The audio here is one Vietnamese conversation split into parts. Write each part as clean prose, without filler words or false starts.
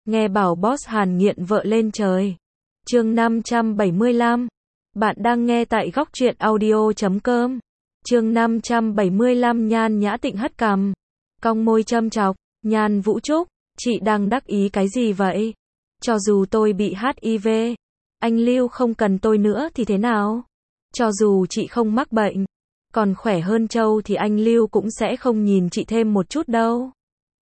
Nghe bảo boss Hàn nghiện vợ lên trời. Chương 575. Bạn đang nghe tại góc truyện audio.com. Chương 575 Nhan Nhã Tịnh hất cằm, cong môi châm chọc. Nhan Vũ Trúc, chị đang đắc ý cái gì vậy? Cho dù tôi bị HIV, anh Lưu không cần tôi nữa thì thế nào? Cho dù chị không mắc bệnh, còn khỏe hơn Châu thì anh Lưu cũng sẽ không nhìn chị thêm một chút đâu.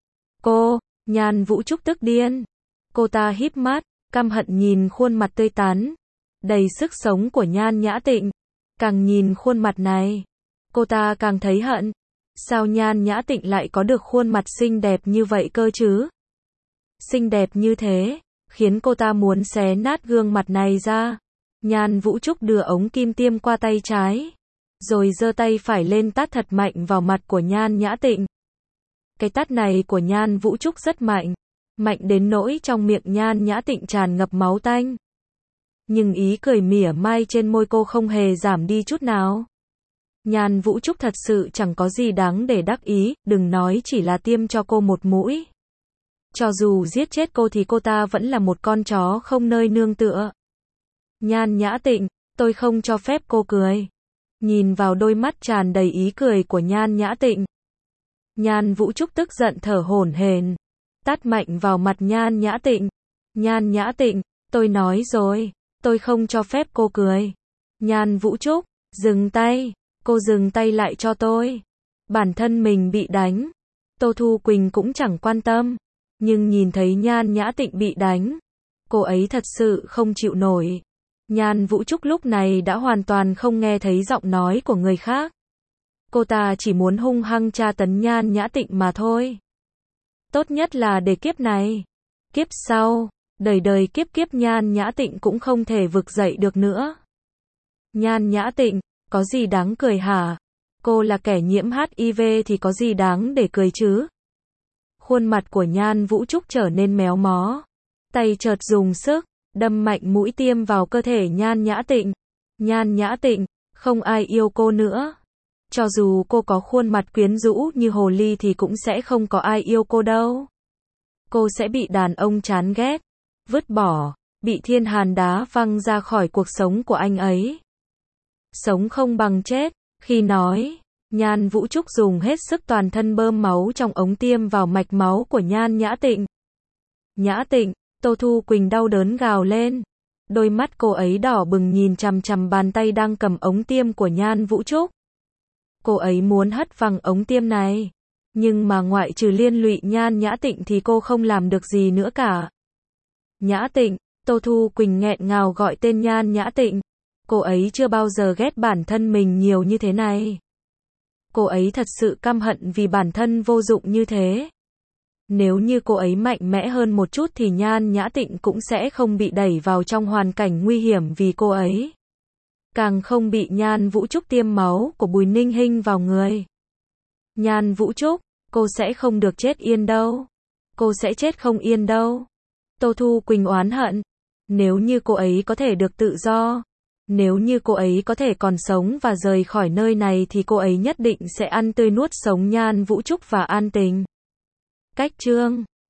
Nhan Vũ Trúc tức điên. Cô ta híp mắt, căm hận nhìn khuôn mặt tươi tắn, đầy sức sống của Nhan Nhã Tịnh. Càng nhìn khuôn mặt này, cô ta càng thấy hận. Sao Nhan Nhã Tịnh lại có được khuôn mặt xinh đẹp như vậy cơ chứ? Xinh đẹp như thế, khiến cô ta muốn xé nát gương mặt này ra. Nhan Vũ Trúc đưa ống kim tiêm qua tay trái, rồi giơ tay phải lên tát thật mạnh vào mặt của Nhan Nhã Tịnh. Cái tát này của Nhan Vũ Trúc rất mạnh, mạnh đến nỗi trong miệng Nhan Nhã Tịnh tràn ngập máu tanh. Nhưng ý cười mỉa mai trên môi cô không hề giảm đi chút nào. Nhan Vũ Trúc thật sự chẳng có gì đáng để đắc ý, đừng nói chỉ là tiêm cho cô một mũi. Cho dù giết chết cô thì cô ta vẫn là một con chó không nơi nương tựa. Nhan Nhã Tịnh, tôi không cho phép cô cười. Nhìn vào đôi mắt tràn đầy ý cười của Nhan Nhã Tịnh, Nhan Vũ Trúc tức giận thở hổn hển, tát mạnh vào mặt Nhan Nhã Tịnh. Nhan Nhã Tịnh, tôi nói rồi, tôi không cho phép cô cười. Nhan Vũ Trúc, dừng tay, cô dừng tay lại cho tôi. Bản thân mình bị đánh, Tô Thu Quỳnh cũng chẳng quan tâm, nhưng nhìn thấy Nhan Nhã Tịnh bị đánh, cô ấy thật sự không chịu nổi. Nhan Vũ Trúc lúc này đã hoàn toàn không nghe thấy giọng nói của người khác. Cô ta chỉ muốn hung hăng tra tấn Nhan Nhã Tịnh mà thôi. Tốt nhất là để kiếp này, kiếp sau, đời đời kiếp kiếp Nhan Nhã Tịnh cũng không thể vực dậy được nữa. Nhan Nhã Tịnh, có gì đáng cười hả? Cô là kẻ nhiễm HIV thì có gì đáng để cười chứ? Khuôn mặt của Nhan Vũ Trúc trở nên méo mó, tay chợt dùng sức, đâm mạnh mũi tiêm vào cơ thể Nhan Nhã Tịnh. Nhan Nhã Tịnh, không ai yêu cô nữa. Cho dù cô có khuôn mặt quyến rũ như hồ ly thì cũng sẽ không có ai yêu cô đâu. Cô sẽ bị đàn ông chán ghét, vứt bỏ, bị thiên hàn đá văng ra khỏi cuộc sống của anh ấy. Sống không bằng chết. Khi nói, Nhan Vũ Trúc dùng hết sức toàn thân bơm máu trong ống tiêm vào mạch máu của Nhan Nhã Tịnh. Nhã Tịnh, Tô Thu Quỳnh đau đớn gào lên. Đôi mắt cô ấy đỏ bừng nhìn chằm chằm bàn tay đang cầm ống tiêm của Nhan Vũ Trúc. Cô ấy muốn hất văng ống tiêm này, nhưng mà ngoại trừ liên lụy Nhan Nhã Tịnh thì cô không làm được gì nữa cả. Nhã Tịnh, Tô Thu Quỳnh nghẹn ngào gọi tên Nhan Nhã Tịnh. Cô ấy chưa bao giờ ghét bản thân mình nhiều như thế này. Cô ấy thật sự căm hận vì bản thân vô dụng như thế. Nếu như cô ấy mạnh mẽ hơn một chút thì Nhan Nhã Tịnh cũng sẽ không bị đẩy vào trong hoàn cảnh nguy hiểm vì cô ấy. Càng không bị Nhan Vũ Trúc tiêm máu của Bùi Ninh Hinh vào người. Nhan Vũ Trúc, cô sẽ không được chết yên đâu. Cô sẽ chết không yên đâu. Tô Thu Quỳnh oán hận. Nếu như cô ấy có thể được tự do, nếu như cô ấy có thể còn sống và rời khỏi nơi này thì cô ấy nhất định sẽ ăn tươi nuốt sống Nhan Vũ Trúc và An Tình. Cách chương